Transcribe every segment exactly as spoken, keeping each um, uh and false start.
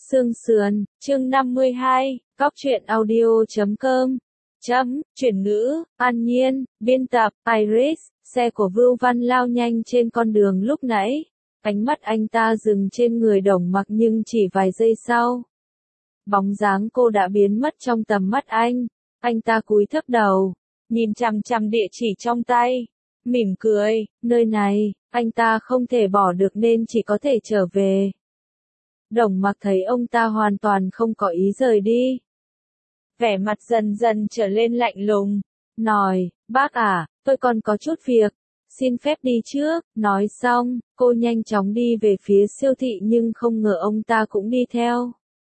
Xương sườn, chương năm mươi hai, góc truyện audio chấm com. Chấm, chuyển ngữ, An Nhiên, biên tập, Iris, xe của Vưu Văn lao nhanh trên con đường lúc nãy. Ánh mắt anh ta dừng trên người Đồng Mặc nhưng chỉ vài giây sau. Bóng dáng cô đã biến mất trong tầm mắt anh. Anh ta cúi thấp đầu, nhìn chằm chằm địa chỉ trong tay, mỉm cười, nơi này, anh ta không thể bỏ được nên chỉ có thể trở về. Đồng Mặc thấy ông ta hoàn toàn không có ý rời đi. Vẻ mặt dần dần trở lên lạnh lùng, nói, bác à, tôi còn có chút việc, xin phép đi trước. Nói xong, cô nhanh chóng đi về phía siêu thị nhưng không ngờ ông ta cũng đi theo.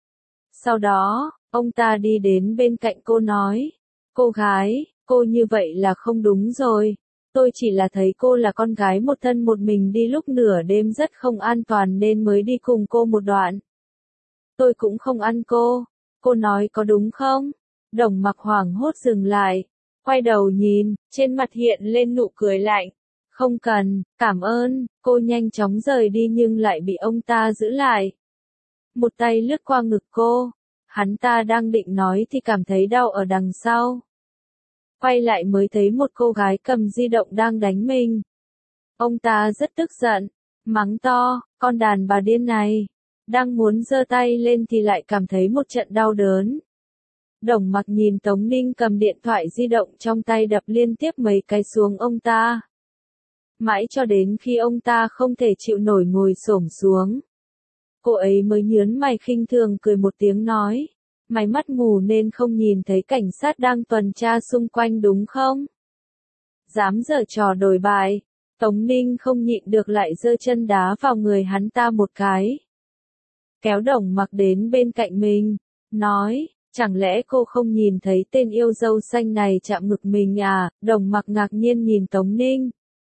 Sau đó, ông ta đi đến bên cạnh cô nói, cô gái, cô như vậy là không đúng rồi. Tôi chỉ là thấy cô là con gái một thân một mình đi lúc nửa đêm rất không an toàn nên mới đi cùng cô một đoạn. Tôi cũng không ăn cô. Cô nói có đúng không? Đồng Mặc hoảng hốt dừng lại, quay đầu nhìn, trên mặt hiện lên nụ cười lạnh. Không cần, cảm ơn. Cô nhanh chóng rời đi nhưng lại bị ông ta giữ lại. Một tay lướt qua ngực cô. Hắn ta đang định nói thì cảm thấy đau ở đằng sau. Quay lại mới thấy một cô gái cầm di động đang đánh mình. Ông ta rất tức giận, mắng to, con đàn bà điên này. Đang muốn giơ tay lên thì lại cảm thấy một trận đau đớn. Đồng Mặc nhìn Tống Ninh cầm điện thoại di động trong tay đập liên tiếp mấy cái xuống ông ta. Mãi cho đến khi ông ta không thể chịu nổi ngồi xổm xuống. Cô ấy mới nhớn mày khinh thường cười một tiếng nói. Mày mắt mù nên không nhìn thấy cảnh sát đang tuần tra xung quanh đúng không? Dám giở trò đồi bại. Tống Ninh không nhịn được lại giơ chân đá vào người hắn ta một cái. Kéo Đồng Mặc đến bên cạnh mình, nói, chẳng lẽ cô không nhìn thấy tên yêu dâu xanh này chạm ngực mình à? Đồng Mặc ngạc nhiên nhìn Tống Ninh.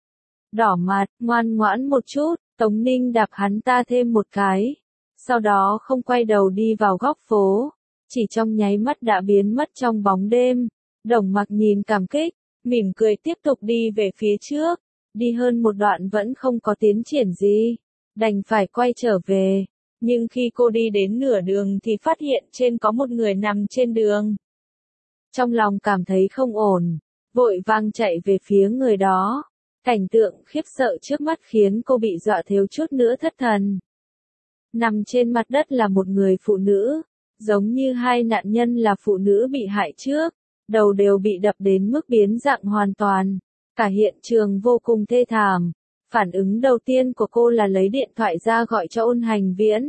Đỏ mặt, ngoan ngoãn một chút, Tống Ninh đạp hắn ta thêm một cái. Sau đó không quay đầu đi vào góc phố. Chỉ trong nháy mắt đã biến mất trong bóng đêm. Đồng Mặc nhìn cảm kích, mỉm cười tiếp tục đi về phía trước. Đi hơn một đoạn vẫn không có tiến triển gì. Đành phải quay trở về. Nhưng khi cô đi đến nửa đường thì phát hiện trên có một người nằm trên đường. Trong lòng cảm thấy không ổn. Vội vàng chạy về phía người đó. Cảnh tượng khiếp sợ trước mắt khiến cô bị dọa thiếu chút nữa thất thần. Nằm trên mặt đất là một người phụ nữ. Giống như hai nạn nhân là phụ nữ bị hại trước, đầu đều bị đập đến mức biến dạng hoàn toàn. Cả hiện trường vô cùng thê thảm. Phản ứng đầu tiên của cô là lấy điện thoại ra gọi cho Ôn Hành Viễn.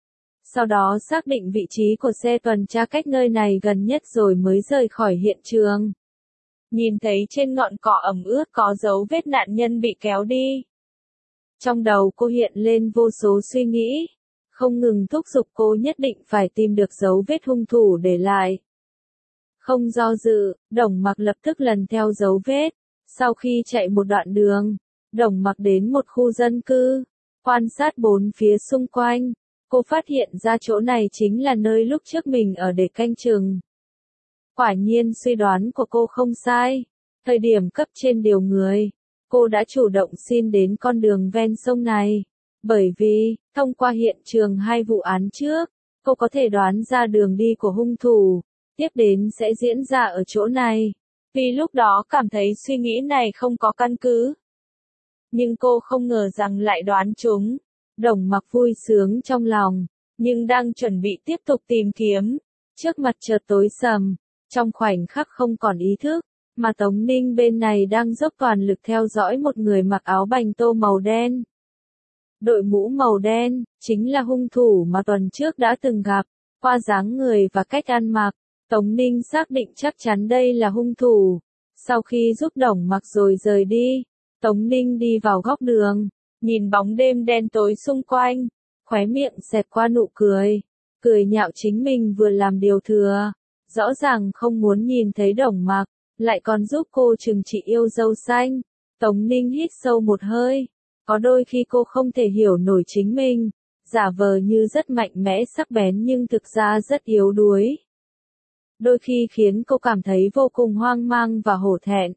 Sau đó xác định vị trí của xe tuần tra cách nơi này gần nhất rồi mới rời khỏi hiện trường. Nhìn thấy trên ngọn cỏ ẩm ướt có dấu vết nạn nhân bị kéo đi. Trong đầu cô hiện lên vô số suy nghĩ. Không ngừng thúc giục cô nhất định phải tìm được dấu vết hung thủ để lại. Không do dự, Đồng Mặc lập tức lần theo dấu vết. Sau khi chạy một đoạn đường, Đồng Mặc đến một khu dân cư. Quan sát bốn phía xung quanh, cô phát hiện ra chỗ này chính là nơi lúc trước mình ở để canh chừng. Quả nhiên suy đoán của cô không sai. Thời điểm cấp trên điều người, cô đã chủ động xin đến con đường ven sông này. Bởi vì, thông qua hiện trường hai vụ án trước, cô có thể đoán ra đường đi của hung thủ, tiếp đến sẽ diễn ra ở chỗ này. Vì lúc đó cảm thấy suy nghĩ này không có căn cứ. Nhưng cô không ngờ rằng lại đoán trúng. Đồng Mặc vui sướng trong lòng, nhưng đang chuẩn bị tiếp tục tìm kiếm. Trước mặt chợt tối sầm, trong khoảnh khắc không còn ý thức, mà Tống Ninh bên này đang dốc toàn lực theo dõi một người mặc áo bành tô màu đen. Đội mũ màu đen, chính là hung thủ mà tuần trước đã từng gặp. Qua dáng người và cách ăn mặc, Tống Ninh xác định chắc chắn đây là hung thủ. Sau khi giúp Đồng Mặc rồi rời đi, Tống Ninh đi vào góc đường, nhìn bóng đêm đen tối xung quanh, khóe miệng xẹt qua nụ cười, cười nhạo chính mình vừa làm điều thừa, rõ ràng không muốn nhìn thấy Đồng Mặc, lại còn giúp cô trừng trị yêu dâu xanh. Tống Ninh hít sâu một hơi. Có đôi khi cô không thể hiểu nổi chính mình, giả vờ như rất mạnh mẽ sắc bén nhưng thực ra rất yếu đuối. Đôi khi khiến cô cảm thấy vô cùng hoang mang và hổ thẹn.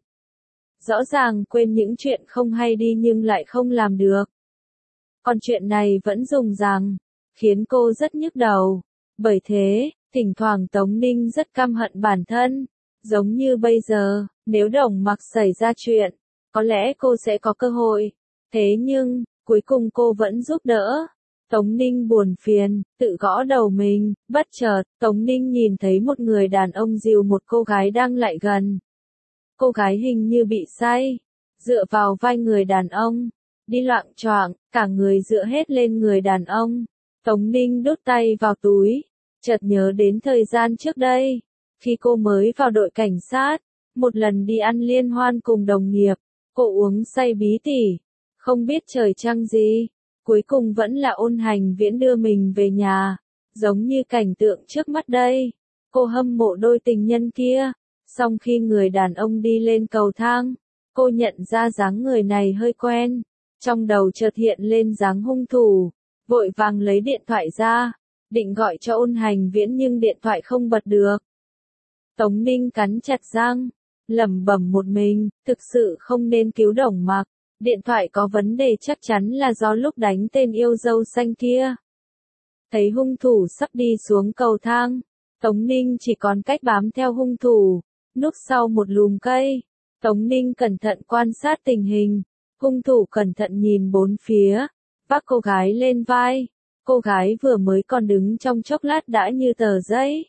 Rõ ràng quên những chuyện không hay đi nhưng lại không làm được. Còn chuyện này vẫn dùng rằng, khiến cô rất nhức đầu. Bởi thế, thỉnh thoảng Tống Ninh rất căm hận bản thân. Giống như bây giờ, nếu Đồng Mặc xảy ra chuyện, có lẽ cô sẽ có cơ hội. Thế nhưng, cuối cùng cô vẫn giúp đỡ. Tống Ninh buồn phiền, tự gõ đầu mình, bất chợt, Tống Ninh nhìn thấy một người đàn ông dìu một cô gái đang lại gần. Cô gái hình như bị say, dựa vào vai người đàn ông, đi loạng choạng, cả người dựa hết lên người đàn ông. Tống Ninh đút tay vào túi, chợt nhớ đến thời gian trước đây, khi cô mới vào đội cảnh sát, một lần đi ăn liên hoan cùng đồng nghiệp, cô uống say bí tỉ, không biết trời trăng gì, cuối cùng vẫn là Ôn Hành Viễn đưa mình về nhà, giống như cảnh tượng trước mắt đây. Cô hâm mộ đôi tình nhân kia, song khi người đàn ông đi lên cầu thang, cô nhận ra dáng người này hơi quen, trong đầu chợt hiện lên dáng hung thủ, vội vàng lấy điện thoại ra, định gọi cho Ôn Hành Viễn nhưng điện thoại không bật được. Tống Ninh cắn chặt răng, lẩm bẩm một mình, thực sự không nên cứu Đồng Mặc, điện thoại có vấn đề chắc chắn là do lúc đánh tên yêu dâu xanh kia. Thấy hung thủ sắp đi xuống cầu thang, Tống Ninh chỉ còn cách bám theo hung thủ, núp sau một lùm cây. Tống Ninh cẩn thận quan sát tình hình, hung thủ cẩn thận nhìn bốn phía, vác cô gái lên vai. Cô gái vừa mới còn đứng trong chốc lát đã như tờ giấy.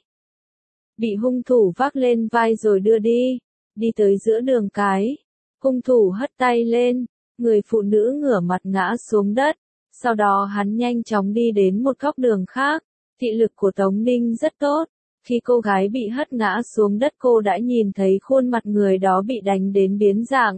Bị hung thủ vác lên vai rồi đưa đi, đi tới giữa đường cái. Hung thủ hất tay lên, người phụ nữ ngửa mặt ngã xuống đất, sau đó hắn nhanh chóng đi đến một góc đường khác. Thị lực của Tống Ninh rất tốt, khi cô gái bị hất ngã xuống đất cô đã nhìn thấy khuôn mặt người đó bị đánh đến biến dạng.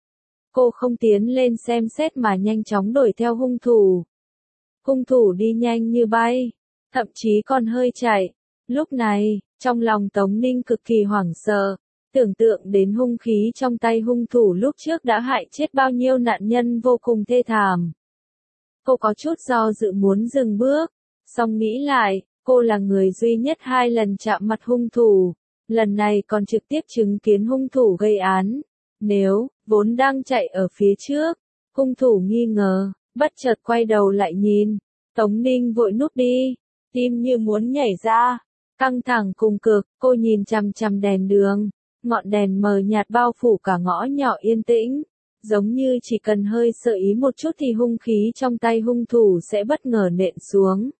Cô không tiến lên xem xét mà nhanh chóng đuổi theo hung thủ. Hung thủ đi nhanh như bay, thậm chí còn hơi chạy. Lúc này, trong lòng Tống Ninh cực kỳ hoảng sợ, tưởng tượng đến hung khí trong tay hung thủ lúc trước đã hại chết bao nhiêu nạn nhân vô cùng thê thảm. Cô có chút do dự muốn dừng bước, song nghĩ lại, cô là người duy nhất hai lần chạm mặt hung thủ, lần này còn trực tiếp chứng kiến hung thủ gây án. Nếu, vốn đang chạy ở phía trước, hung thủ nghi ngờ, bất chợt quay đầu lại nhìn, Tống Ninh vội núp đi, tim như muốn nhảy ra, căng thẳng cùng cực, cô nhìn chằm chằm đèn đường, ngọn đèn mờ nhạt bao phủ cả ngõ nhỏ yên tĩnh, giống như chỉ cần hơi sơ ý một chút thì hung khí trong tay hung thủ sẽ bất ngờ nện xuống.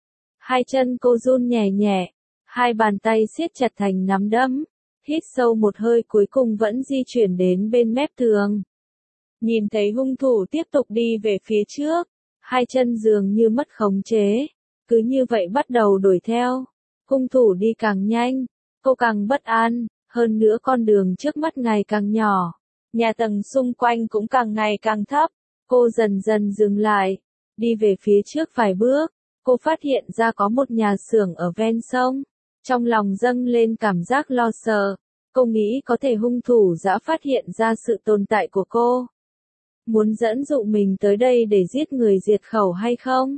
Hai chân cô run nhẹ nhẹ, hai bàn tay siết chặt thành nắm đấm, hít sâu một hơi cuối cùng vẫn di chuyển đến bên mép tường. Nhìn thấy hung thủ tiếp tục đi về phía trước, hai chân dường như mất khống chế, cứ như vậy bắt đầu đuổi theo. Hung thủ đi càng nhanh, cô càng bất an, hơn nữa con đường trước mắt ngày càng nhỏ, nhà tầng xung quanh cũng càng ngày càng thấp. Cô dần dần dừng lại, đi về phía trước vài bước, cô phát hiện ra có một nhà xưởng ở ven sông, trong lòng dâng lên cảm giác lo sợ. Cô nghĩ có thể hung thủ đã phát hiện ra sự tồn tại của cô, muốn dẫn dụ mình tới đây để giết người diệt khẩu hay không?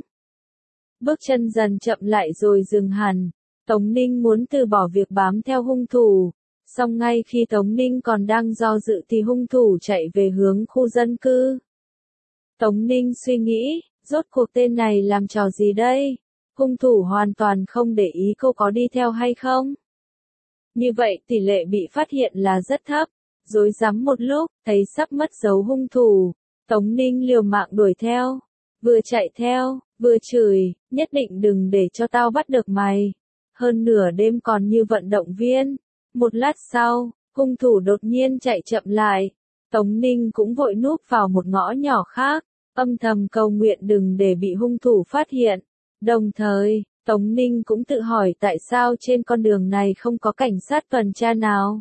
Bước chân dần chậm lại rồi dừng hẳn. Tống Ninh muốn từ bỏ việc bám theo hung thủ, song ngay khi Tống Ninh còn đang do dự thì hung thủ chạy về hướng khu dân cư. Tống Ninh suy nghĩ, rốt cuộc tên này làm trò gì đây? Hung thủ hoàn toàn không để ý cô có đi theo hay không. Như vậy tỷ lệ bị phát hiện là rất thấp. Rối rắm một lúc, thấy sắp mất dấu hung thủ, Tống Ninh liều mạng đuổi theo, vừa chạy theo, vừa chửi, nhất định đừng để cho tao bắt được mày. Hơn nửa đêm còn như vận động viên. Một lát sau, hung thủ đột nhiên chạy chậm lại. Tống Ninh cũng vội núp vào một ngõ nhỏ khác, âm thầm cầu nguyện đừng để bị hung thủ phát hiện. Đồng thời, Tống Ninh cũng tự hỏi tại sao trên con đường này không có cảnh sát tuần tra nào.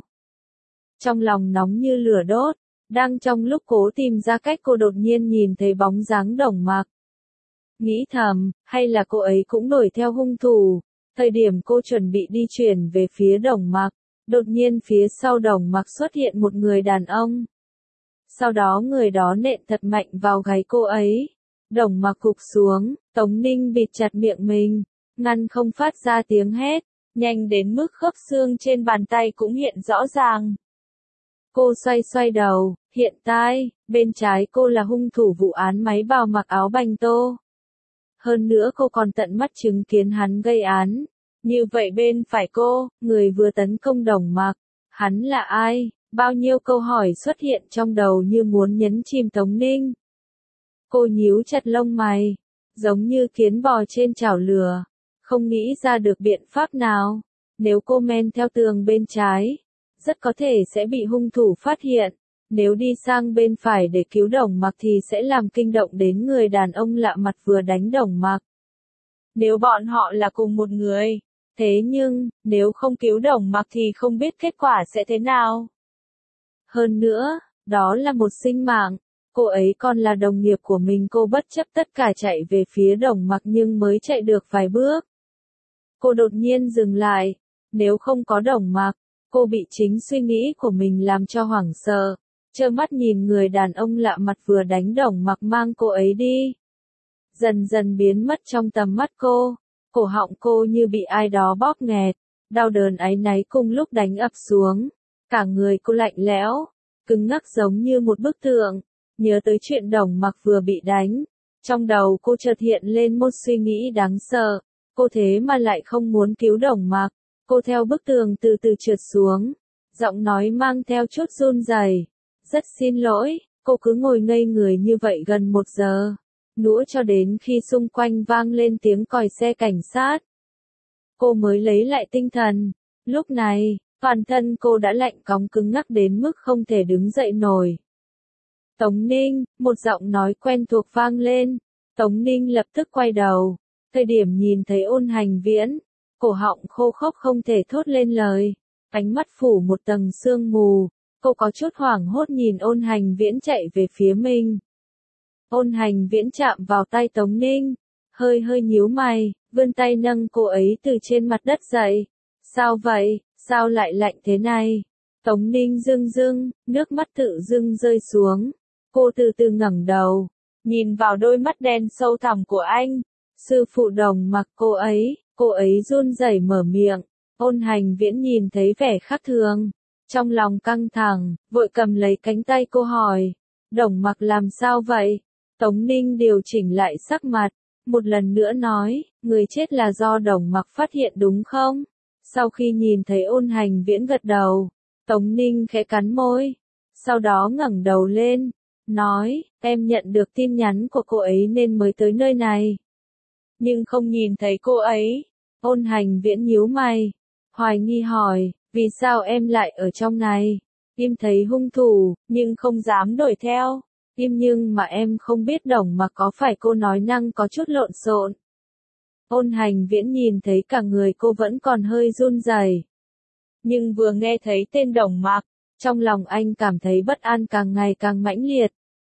Trong lòng nóng như lửa đốt, đang trong lúc cố tìm ra cách cô đột nhiên nhìn thấy bóng dáng Đồng Mặc. Nghĩ thầm, hay là cô ấy cũng đuổi theo hung thủ. Thời điểm cô chuẩn bị đi chuyển về phía Đồng Mặc, đột nhiên phía sau Đồng Mặc xuất hiện một người đàn ông. Sau đó người đó nện thật mạnh vào gáy cô ấy. Đồng Mặc gục xuống, Tống Ninh bịt chặt miệng mình, ngăn không phát ra tiếng hét, nhanh đến mức khớp xương trên bàn tay cũng hiện rõ ràng. Cô xoay xoay đầu, hiện tại, bên trái cô là hung thủ vụ án máy bào mặc áo bành tô. Hơn nữa cô còn tận mắt chứng kiến hắn gây án. Như vậy bên phải cô, người vừa tấn công Đồng Mặc, hắn là ai? Bao nhiêu câu hỏi xuất hiện trong đầu như muốn nhấn chìm Tống Ninh. Cô nhíu chặt lông mày, giống như kiến bò trên chảo lửa, không nghĩ ra được biện pháp nào. Nếu cô men theo tường bên trái, rất có thể sẽ bị hung thủ phát hiện. Nếu đi sang bên phải để cứu Đồng Mặc thì sẽ làm kinh động đến người đàn ông lạ mặt vừa đánh Đồng Mặc. Nếu bọn họ là cùng một người, thế nhưng, nếu không cứu Đồng Mặc thì không biết kết quả sẽ thế nào. Hơn nữa, đó là một sinh mạng, cô ấy còn là đồng nghiệp của mình. Cô bất chấp tất cả chạy về phía Đồng Mặc nhưng mới chạy được vài bước. Cô đột nhiên dừng lại, nếu không có Đồng Mặc, cô bị chính suy nghĩ của mình làm cho hoảng sợ, trơ mắt nhìn người đàn ông lạ mặt vừa đánh Đồng Mặc mang cô ấy đi. Dần dần biến mất trong tầm mắt cô, cổ họng cô như bị ai đó bóp nghẹt, đau đớn áy náy cùng lúc đánh ập xuống. Cả người cô lạnh lẽo, cứng ngắc giống như một bức tượng, nhớ tới chuyện Đồng Mặc vừa bị đánh. Trong đầu cô chợt hiện lên một suy nghĩ đáng sợ, cô thế mà lại không muốn cứu Đồng Mặc. Cô theo bức tường từ từ trượt xuống, giọng nói mang theo chút run rẩy. Rất xin lỗi, cô cứ ngồi ngây người như vậy gần một giờ, nữa cho đến khi xung quanh vang lên tiếng còi xe cảnh sát. Cô mới lấy lại tinh thần, lúc này, toàn thân cô đã lạnh cóng cứng ngắc đến mức không thể đứng dậy nổi. Tống Ninh, một giọng nói quen thuộc vang lên. Tống Ninh lập tức quay đầu, thời điểm nhìn thấy Ôn Hành Viễn, cổ họng khô khốc không thể thốt lên lời, ánh mắt phủ một tầng sương mù, cô có chút hoảng hốt nhìn Ôn Hành Viễn chạy về phía mình. Ôn Hành Viễn chạm vào tay Tống Ninh, hơi hơi nhíu mày, vươn tay nâng cô ấy từ trên mặt đất dậy. Sao vậy, sao lại lạnh thế này? Tống Ninh rưng rưng, nước mắt tự dưng rơi xuống. Cô từ từ ngẩng đầu, nhìn vào đôi mắt đen sâu thẳm của anh. Sư phụ Đồng Mặc. Cô ấy, cô ấy run rẩy mở miệng. Ôn Hành Viễn nhìn thấy vẻ khác thường, trong lòng căng thẳng, vội cầm lấy cánh tay cô hỏi. Đồng Mặc làm sao vậy? Tống Ninh điều chỉnh lại sắc mặt, một lần nữa nói, người chết là do Đồng Mặc phát hiện đúng không? Sau khi nhìn thấy Ôn Hành Viễn gật đầu, Tống Ninh khẽ cắn môi, sau đó ngẩng đầu lên, nói, em nhận được tin nhắn của cô ấy nên mới tới nơi này. Nhưng không nhìn thấy cô ấy. Ôn Hành Viễn nhíu mày, hoài nghi hỏi, vì sao em lại ở trong này? Im thấy hung thủ, nhưng không dám đuổi theo. Im nhưng mà em không biết Đồng Mặc có phải. Cô nói năng có chút lộn xộn. Ôn Hành Viễn nhìn thấy cả người cô vẫn còn hơi run rẩy. Nhưng vừa nghe thấy tên Đồng Mặc, trong lòng anh cảm thấy bất an càng ngày càng mãnh liệt.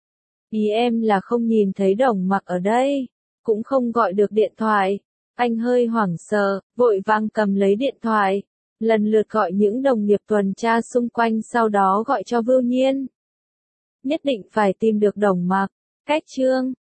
Ý em là không nhìn thấy Đồng Mặc ở đây, cũng không gọi được điện thoại. Anh hơi hoảng sợ, vội vàng cầm lấy điện thoại, lần lượt gọi những đồng nghiệp tuần tra xung quanh, sau đó gọi cho Vưu Nhiên. Nhất định phải tìm được Đồng Mặc. Cách chương